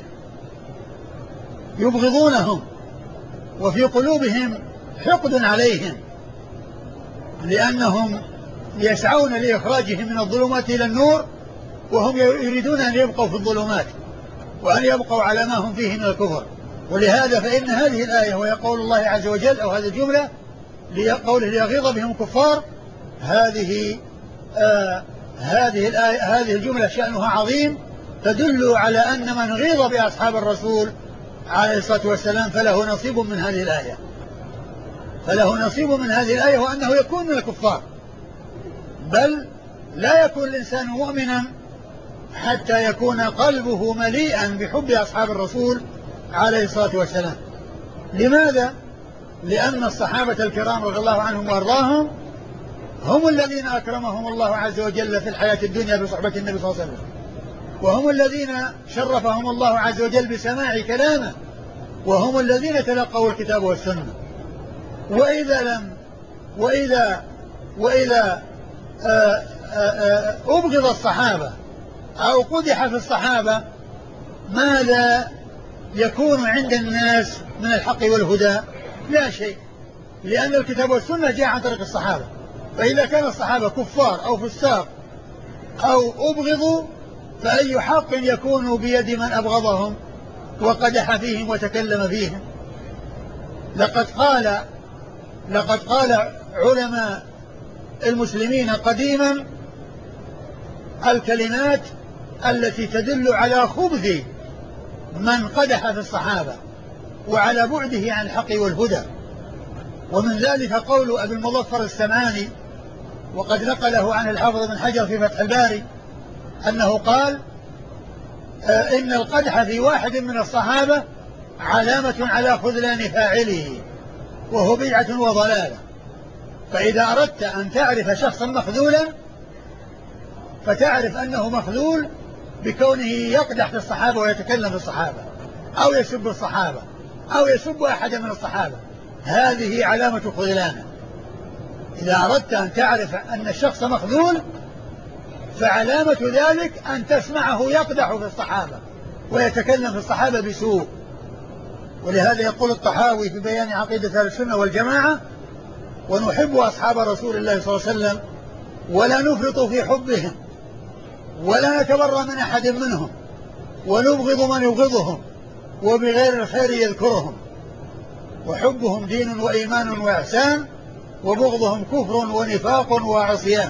يبغضونهم وفي قلوبهم حقد عليهم، لأنهم يسعون لإخراجهم من الظلمات إلى النور، وهم يريدون أن يبقوا في الظلمات وأن يبقوا على ما هم فيه من الكفر. ولهذا فإن هذه الآية وهي قول الله عز وجل أو هذه الجملة قوله ليغيظ بهم الكفار، هذه الجملة شأنها عظيم، تدل على أن من غيظ بأصحاب الرسول عليه الصلاة والسلام فله نصيب من هذه الآية، فله نصيب من هذه الآية، وأنه يكون من الكفار. بل لا يكون الإنسان مؤمنا حتى يكون قلبه مليئا بحب أصحاب الرسول عليه الصلاة والسلام. لماذا؟ لأن الصحابة الكرام رضي الله عنهم وأرضاهم هم الذين أكرمهم الله عز وجل في الحياة الدنيا بصحبة النبي صلى الله عليه وسلم، وهم الذين شرفهم الله عز وجل بسماع كلامه، وهم الذين تلقوا الكتاب والسنة. وإذا أبغض الصحابة أو قدح في الصحابة ماذا يكون عند الناس من الحق والهدى؟ لا شيء، لأن الكتاب والسنة جاء عن طريق الصحابة. فإذا كان الصحابة كفار أو فساق أو أبغضوا فأي حق يكون بيد من أبغضهم وقدح فيهم وتكلم فيهم؟ لقد قال علماء المسلمين قديما الكلمات التي تدل على خبث من قدح في الصحابة وعلى بعده عن الحق والهدى. ومن ذلك قول أبي المظفر السمعاني، وقد نقله عن الحافظ بن حجر في فتح الباري، أنه قال إن القدح في واحد من الصحابة علامة على خذلان فاعله وهو بدعة وضلالة. فإذا أردت أن تعرف شخصا مخذولا فتعرف أنه مخذول بكونه يقدح في الصحابة ويتكلم في الصحابة أو يسب الصحابة أو يسب أحد من الصحابة، هذه علامة خذلانه. إذا أردت أن تعرف أن الشخص مخذول فعلامة ذلك أن تسمعه يقدح في الصحابة ويتكلم في الصحابة بسوء. ولهذا يقول الطحاوي في بيان عقيدة أهل السنة والجماعة: ونحب أصحاب رسول الله صلى الله عليه وسلم ولا نفرط في حبهم ولا نتبرأ من أحد منهم ونبغض من يبغضهم وبغير الخير يذكرهم، وحبهم دين وإيمان وإحسان وبغضهم كفر ونفاق وعصيان.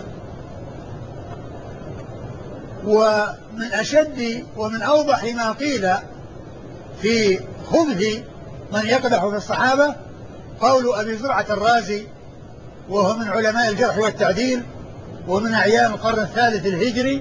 ومن أشد ومن أوضح ما قيل في خبث من يقدح في الصحابة قول أبي زرعة الرازي، وهو من علماء الجرح والتعديل ومن أعيان القرن الثالث الهجري،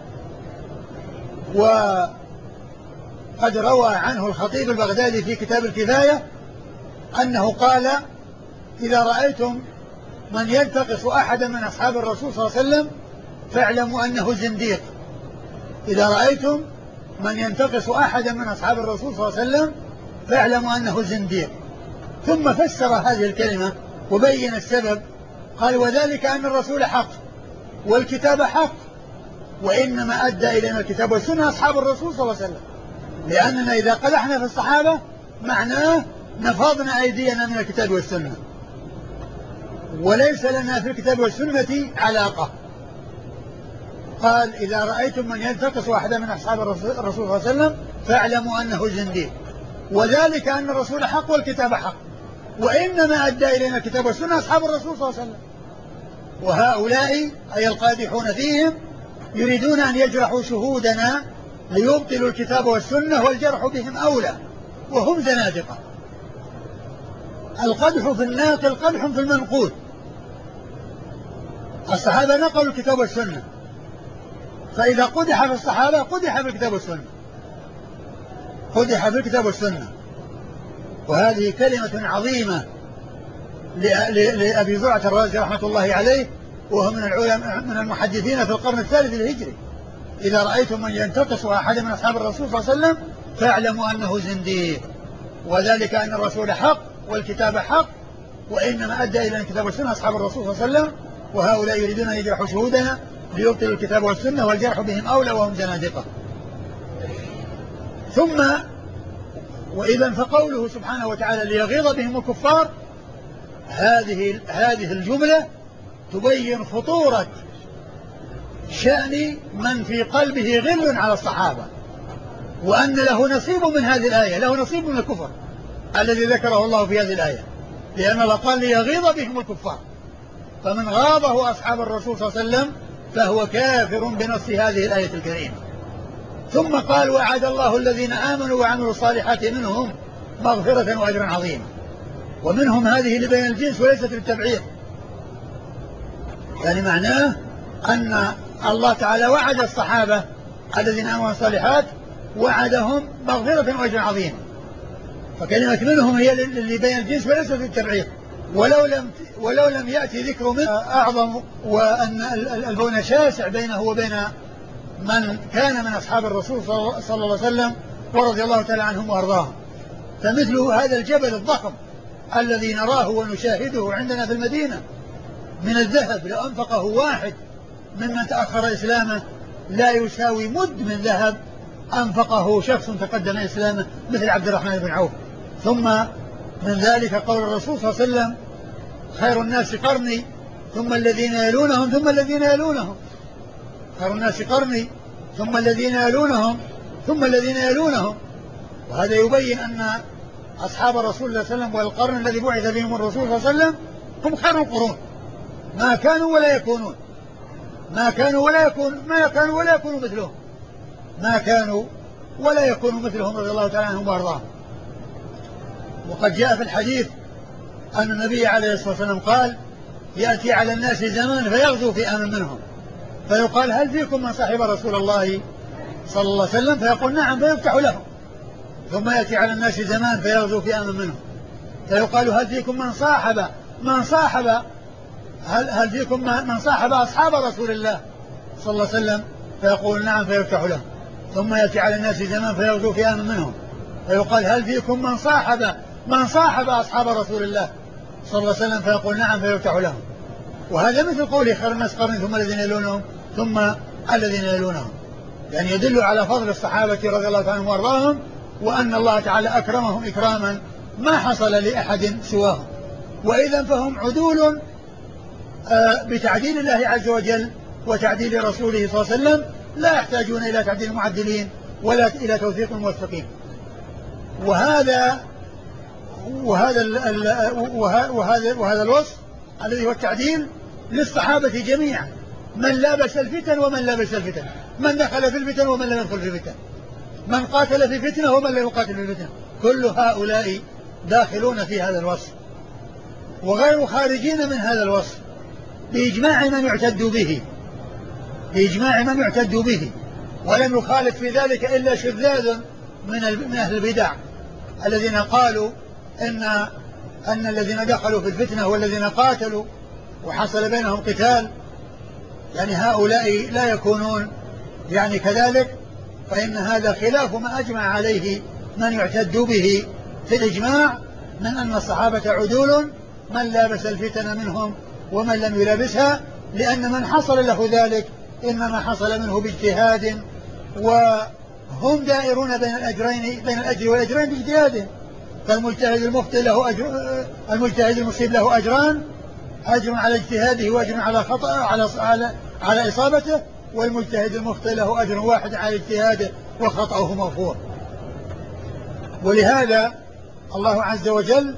وقد روى عنه الخطيب البغدادي في كتاب الكفاية أنه قال: إذا رأيتم من ينتقص أحدا من أصحاب الرسول صلى الله عليه وسلم فاعلموا أنه زنديق. إذا رأيتم من ينتقص أحدا من أصحاب الرسول صلى الله عليه وسلم فاعلموا أنه زنديق. ثم فسر هذه الكلمة وبين السبب، قال: وذلك أن الرسول حق والكتاب حق، وإنما أدى إلينا الكتاب والسنة أصحاب الرسول صلى الله عليه وسلم، لأننا إذا قدحنا في الصحابة معناه نفضنا أيدينا من الكتاب والسنة، وليس لنا في الكتاب والسنة علاقة. قال: إذا رأيتم من ينتقص أحدا من أصحاب الرسول صلى الله عليه وسلم فاعلموا أنه زنديق، وذلك أن الرسول حق والكتاب حق، وإنما أدى إلينا الكتاب والسنة أصحاب الرسول صلى الله عليه وسلم. وهؤلاء أي القادحون فيهم يريدون أن يجرحوا شهودنا ليبطلوا الكتاب والسنة، والجرح بهم أولى وهم زنادقة. القدح في الناقل قدح في المنقول. الصحابة نقلوا الكتاب والسنة، فإذا قدح في الصحابة قدح في الكتاب والسنة، قدح في الكتاب والسنة. وهذه كلمة عظيمة لأبي زرعة الرازي رحمة الله عليه، وهو من المحدثين في القرن الثالث الهجري: إذا رأيتم من ينتقص أحد من أصحاب الرسول صلى الله عليه وسلم فاعلموا أنه زنديق، وذلك أن الرسول حق والكتاب حق، وإنما أدى إلى الكتاب والسنة أصحاب الرسول صلى الله عليه وسلم، وهؤلاء يريدون أن يجرحوا شهودنا ليبطلوا الكتاب والسنة، والجرح بهم أولى وهم زنادقة. ثم وإذا فقوله سبحانه وتعالى ليغيظ بهم الكفار، هذه الجملة تبين خطورة شأن من في قلبه غل على الصحابة، وأن له نصيب من هذه الآية، له نصيب من الكفر الذي ذكره الله في هذه الآية، لأن الله قال ليغيظ بهم الكفار، فمن غاضه أصحاب الرسول صلى الله عليه وسلم فهو كافر بنص هذه الآية الكريمة. ثم قال: وعد الله الذين آمنوا وعملوا الصالحات منهم مغفرة وأجرا عظيما. ومنهم هذه لبيان الجنس وليست للتبعيض، يعني معناه أن الله تعالى وعد الصحابة الذين آمنوا الصالحات، وعدهم مغفرة وأجرا عظيما، فكلمة منهم هي لبيان الجنس وليست للتبعيض. ولو لم يأتي ذكر من أعظم، وأن البون شاسع بينه وبين من كان من أصحاب الرسول صلى الله عليه وسلم ورضي الله تعالى عنهم وأرضاهم. فمثل هذا الجبل الضخم الذي نراه ونشاهده عندنا في المدينة من الذهب، لو أنفقه واحد ممن تأخر إسلامه لا يساوي مد من ذهب أنفقه شخص تقدم إسلامه مثل عبد الرحمن بن عوف. ثم من ذلك قول الرسول صلى الله عليه وسلم: خير الناس قرني ثم الذين يلونهم ثم الذين يلونهم. خير الناس قرني ثم الذين يلونهم ثم الذين يلونهم. وهذا يبين أن أصحاب الرسول صلى الله عليه وسلم والقرن الذي بعث بهم الرسول صلى الله عليه وسلم هم خير القرون، ما كانوا ولا يكونون مثلهم، رضي الله تعالى عنهم وارضاهم. وقد جاء في الحديث أن النبي عليه الصلاة والسلام قال: يأتي على الناس زمان فيغزو فئام منهم، فيقال: هل فيكم من صاحب رسول الله صلى الله عليه وسلم؟ فيقول: نعم، فيفتح لهم. ثم يأتي على الناس زمان فيغزو فئام منهم، فيقال: هل فيكم من صاحب أصحاب رسول الله صلى الله عليه وسلم؟ فيقول: نعم، فيفتح لهم. ثم يأتي على الناس زمان فيغزو فئام منهم، فيقال: هل فيكم من صاحب أصحاب رسول الله صلى الله عليه وسلم؟ فيقول: نعم، فيفتح لهم. وهذا مثل قوله: خير الناس قرني ثم الذين يلونهم ثم الذين يلونهم، يعني يدل على فضل الصحابة رضي الله عنهم وارضاهم، وأن الله تعالى أكرمهم إكراما ما حصل لأحد سواهم. وإذا فهم عدول بتعديل الله عز وجل وتعديل رسوله صلى الله عليه وسلم، لا يحتاجون إلى تعديل المعدلين ولا إلى توثيق الموثقين. وهذا الوصف الذي هو التعديل للصحابة جميعا، من لابس الفتن ومن لابس الفتن، من دخل في الفتن ومن لم يدخل في الفتن، من قاتل في فتنة ومن لم يقاتل في فتنة، كل هؤلاء داخلون في هذا الوصف وغير خارجين من هذا الوصف بإجماع من يعتد به، ولم يخالف في ذلك إلا شذاذ من أهل البدع الذين قالوا أن الذين دخلوا في الفتنة والذين قاتلوا وحصل بينهم قتال، يعني هؤلاء لا يكونون يعني كذلك، فإن هذا خلاف ما أجمع عليه من يعتد به في الإجماع من أن الصحابة عدول، من لابس الفتن منهم ومن لم يلابسها، لأن من حصل له ذلك إنما حصل منه باجتهاد، وهم دائرون بين الأجر والأجرين باجتهاد. فالمجتهد المخطئ له المجتهد المصيب له أجران: أجر على اجتهاده وأجر على خطأ على إصابته، والمجتهد المخطئ له أجر واحد على اجتهاده وخطأه مغفور. ولهذا الله عز وجل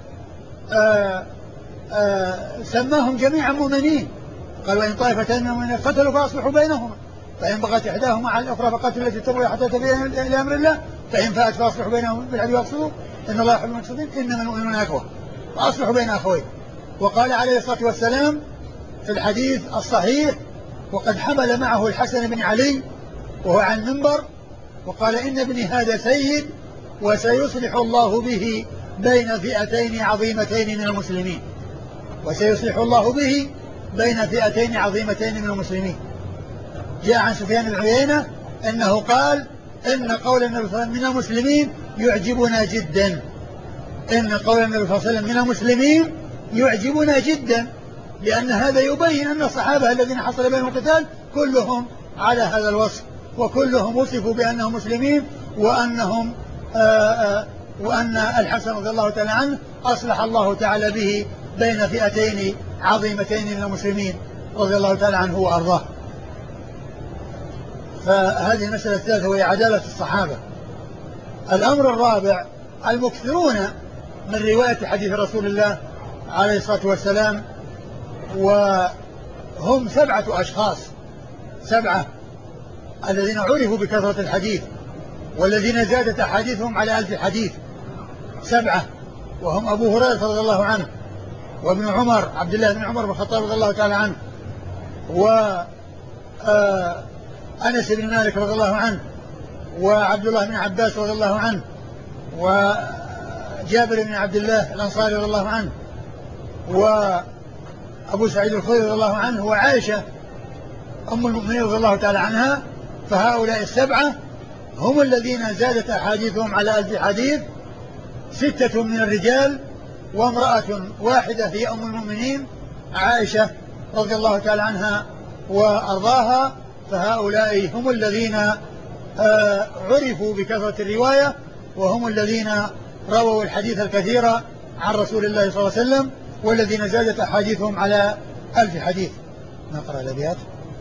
سماهم جميعا مؤمنين، قال: وإن طائفتان من المؤمنين اقتتلوا فأصلحوا بينهما، فإن بغت إحداهما على الأخرى فقاتلوا التي تبغي حتى تبين إلى أمر الله، فإن فاءت فأصلحوا بينهم بالعدل واقسطوا إن الله يحب المقسطين إنما المؤمنون إخوة فأصلحوا بين أخوين. وقال عليه الصلاة والسلام في الحديث الصحيح، وقد حمل معه الحسن بن علي وهو عن المنبر، وقال: إن ابني هذا سيد وسيصلح الله به بين فئتين عظيمتين من المسلمين. وسيصلح الله به بين فئتين عظيمتين من المسلمين. جاء عن سفيان بن عيينة أنه قال إن قول النبي صلى الله عليه وسلم من المسلمين يعجبنا جدا، إن قول النبي صلى الله عليه وسلم من المسلمين يعجبنا جدا، لأن هذا يبين أن الصحابة الذين حصل بينهم القتال كلهم على هذا الوصف، وكلهم وصفوا بأنهم مسلمين، وأن الحسن رضي الله تعالى عنه أصلح الله تعالى به بين فئتين عظيمتين من المسلمين رضي الله تعالى عنه وأرضاه. فهذه المسألة الثالثة وهي عدالة الصحابة. الأمر الرابع المكثرون من رواية حديث رسول الله عليه الصلاة والسلام، وهم 7 أشخاص، 7 الذين عرفوا بكثرة الحديث والذين زادت أحاديثهم على 1000 حديث، 7 وهم أبو هريرة رضي الله عنه، وابن عمر عبد الله بن عمر بن الخطاب رضي الله تعالى عنه، وأنس بن مالك رضي الله عنه، وعبد الله بن عباس رضي الله عنه، وجابر بن عبد الله الأنصاري رضي الله عنه، وأبو سعيد الخدري رضي الله عنه، وعائشة أم المؤمنين رضي الله تعالى عنها. فهؤلاء 7 هم الذين زادت أحاديثهم على 1000 حديث، 6 من الرجال وامرأة واحدة هي أم المؤمنين عائشة رضي الله تعالى عنها وأرضاها. فهؤلاء هم الذين عرفوا بكثرة الرواية، وهم الذين رووا الحديث الكثير عن رسول الله صلى الله عليه وسلم، والذين زادت أحاديثهم على 1000 حديث. نقرأ الأبيات.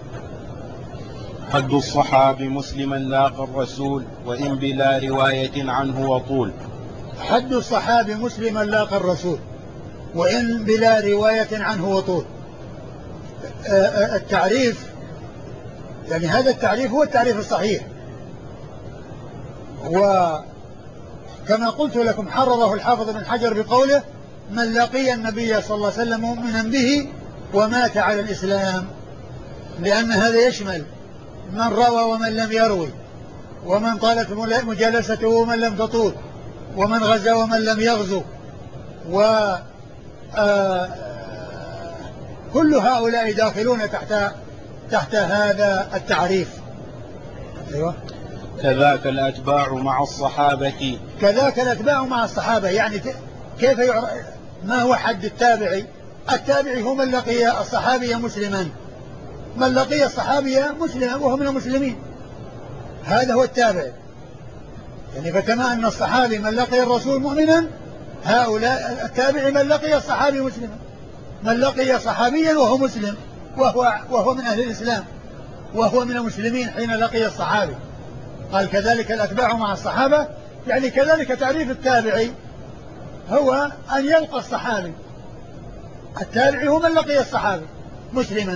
حد الصحابي مسلما لاقى الرسول وإن بلا رواية عنه وطول. حد الصحابي مسلما لاقى الرسول وإن بلا رواية عنه وطول. التعريف يعني هذا التعريف هو التعريف الصحيح، وكما قلت لكم حرره الحافظ بن حجر بقوله من لقي النبي صلى الله عليه وسلم مؤمنا به ومات على الإسلام، لأن هذا يشمل من روى ومن لم يروي، ومن طالت مجالسته ومن لم تطول، ومن غزا ومن لم يغزو، كل هؤلاء داخلون تحت هذا التعريف. أيوة. كذاك الأتباع مع الصحابة. كذاك الأتباع مع الصحابة، يعني كيف ما هو حد التابعي؟ التابعي هو من لقي الصحابي مسلما، من لقي الصحابي مسلما وهو من المسلمين، هذا هو التابعي. يعني فكما أن الصحابي من لقي الرسول مؤمنا، هؤلاء التابعي من لقي الصحابي مسلما، من لقي صحابيا وهو مسلم وهو من أهل الإسلام وهو من المسلمين حين لقي الصحابي. قال كذلك الأتباع مع الصحابة، يعني كذلك تعريف التابعي هو أن يلقى الصحابي، التابعي هو من لقي الصحابي مسلما.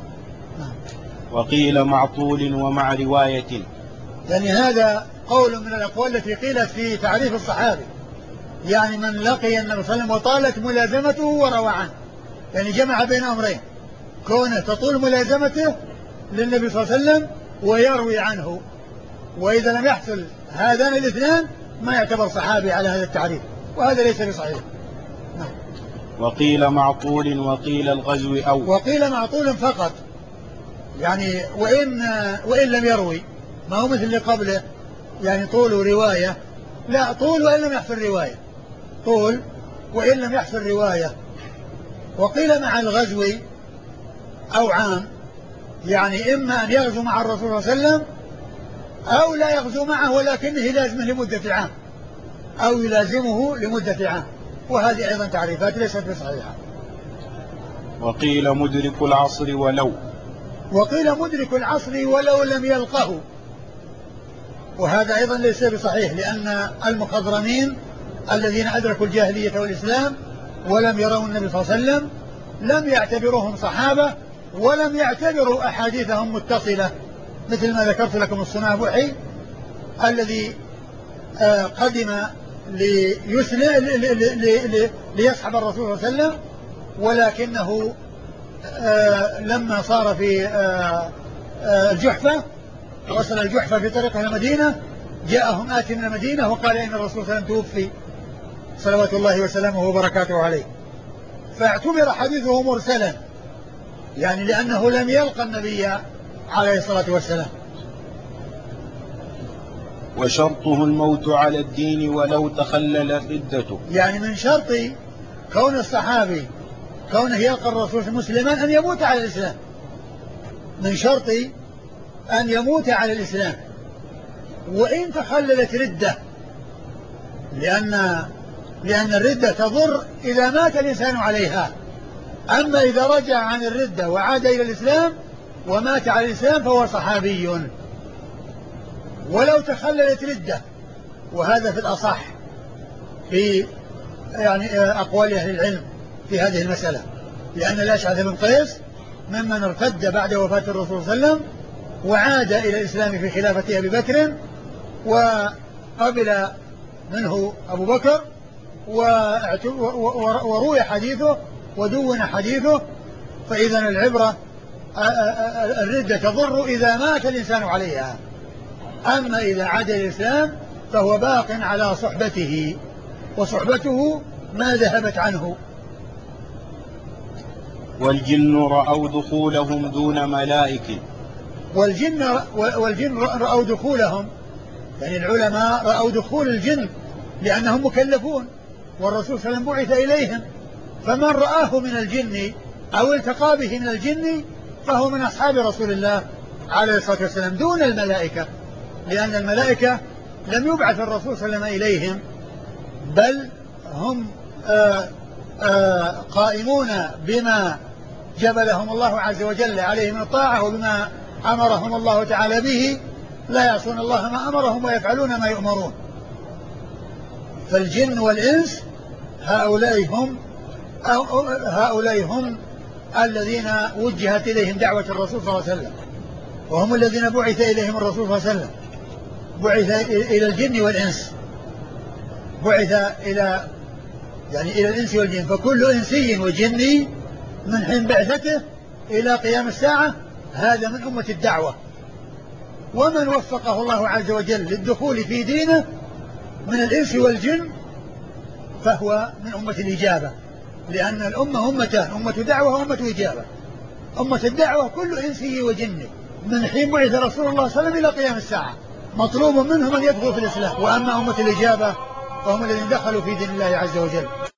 وقيل مع طول ومع رواية، يعني هذا قول من الأقوال التي قيلت في تعريف الصحابي، يعني من لقي النبي صلى الله عليه وسلم وطالت ملازمته وروى عنه، يعني جمع بين أمرين، كونه تطول ملازمته للنبي صلى الله عليه وسلم ويروي عنه، وإذا لم يحصل هذان الاثنان ما يعتبر صحابي على هذا التعريف، وهذا ليس بصحيح. وقيل مع طول وقيل الغزو أو، وقيل مع طول فقط، يعني وإن لم يروي، ما هو مثل اللي قبله يعني طول رواية، لا طول وإن لم يحصل رواية، طول وإن لم يحصل رواية. وقيل مع الغزو أو عام، يعني إما أن يغزو مع الرسول صلى الله عليه وسلم أو لا يغزو معه ولكنه لازمه لمدة عام، أو يلازمه لمدة عام، وهذه أيضا تعريفات ليست بصحيحة. وقيل مدرك العصر ولو، وقيل مدرك العصر ولو لم يلقه، وهذا أيضا ليس بصحيح، لأن المخضرمين الذين أدركوا الجاهلية والإسلام ولم يروا النبي صلى الله عليه وسلم لم يعتبروهم صحابة، ولم يعتبروا أحاديثهم متصلة، مثل ما ذكرت لكم الصنابحي الذي قدم ليصحب الرسول صلى الله عليه وسلم، ولكنه لما صار في الجحفة، وصل الجحفة في طريقه المدينة، جاءهم آتي من المدينة وقال إن الرسول صلى الله عليه وسلم توفي صلوات الله وسلامه وبركاته عليه، فاعتبر حديثه مرسلا، يعني لأنه لم يلقى النبي عليه الصلاة والسلام. وشرطه الموت على الدين ولو تخلل ردته. يعني من شرط كون الصحابي كونه يلقى الرسول مسلما أن يموت على الإسلام، من شرط أن يموت على الإسلام، وإن تخللت ردة، لأن الردة تضر إذا مات الإنسان عليها. أما إذا رجع عن الردة وعاد إلى الإسلام ومات على الإسلام فهو صحابي. ولو تخللت ردة، وهذا في الأصح في يعني أقوال أهل العلم في هذه المسألة، لأن الأشعث بن قيس ممن ارتد بعد وفاة الرسول صلى الله عليه وسلم وعاد إلى الإسلام في خلافة أبي بكر، وقبل منه أبو بكر وروي حديثه ودون حديثه. فإذا العبرة الردة تضر إذا مات الإنسان عليها، أما إذا عاد إلى الإسلام فهو باق على صحبته، وصحبته ما ذهبت عنه. والجن رأوا دخولهم دون ملائكة. والجن رأوا دخولهم، يعني العلماء رأوا دخول الجن لأنهم مكلفون، والرسول صلى الله عليه وسلم بعث إليهم، فمن رآه من الجن أو التقى به من الجن فهو من أصحاب رسول الله عليه الصلاة والسلام دون الملائكة، لأن الملائكة لم يبعث الرسول صلى الله عليه وسلم إليهم، بل هم قائمون بما جبلهم الله عز وجل عليه من الطاعة وبما أمرهم الله تعالى به، لا يعصون الله ما أمرهم ويفعلون ما يؤمرون. فالجن والإنس هؤلاء هم الذين وجهت إليهم دعوة الرسول صلى الله عليه وسلم، وهم الذين بعث إليهم الرسول صلى الله عليه وسلم، بعث إلى الجن والإنس، بعث إلى الإنس والجن، فكل إنسي وجني من حين بعثته إلى قيام الساعة هذا من أمة الدعوة. ومن وفقه الله عز وجل للدخول في دينه من الإنس والجن فهو من أمة الإجابة، لأن الأمة أمتان، أمة دعوة وأمة إجابة. أمة الدعوة كل إنسي وجني من حين بعث رسول الله صلى الله عليه وسلم إلى قيام الساعة مطلوب منهم أن يدخلوا في الإسلام. وأما أمة الإجابة فهم الذين دخلوا في دين الله عز وجل.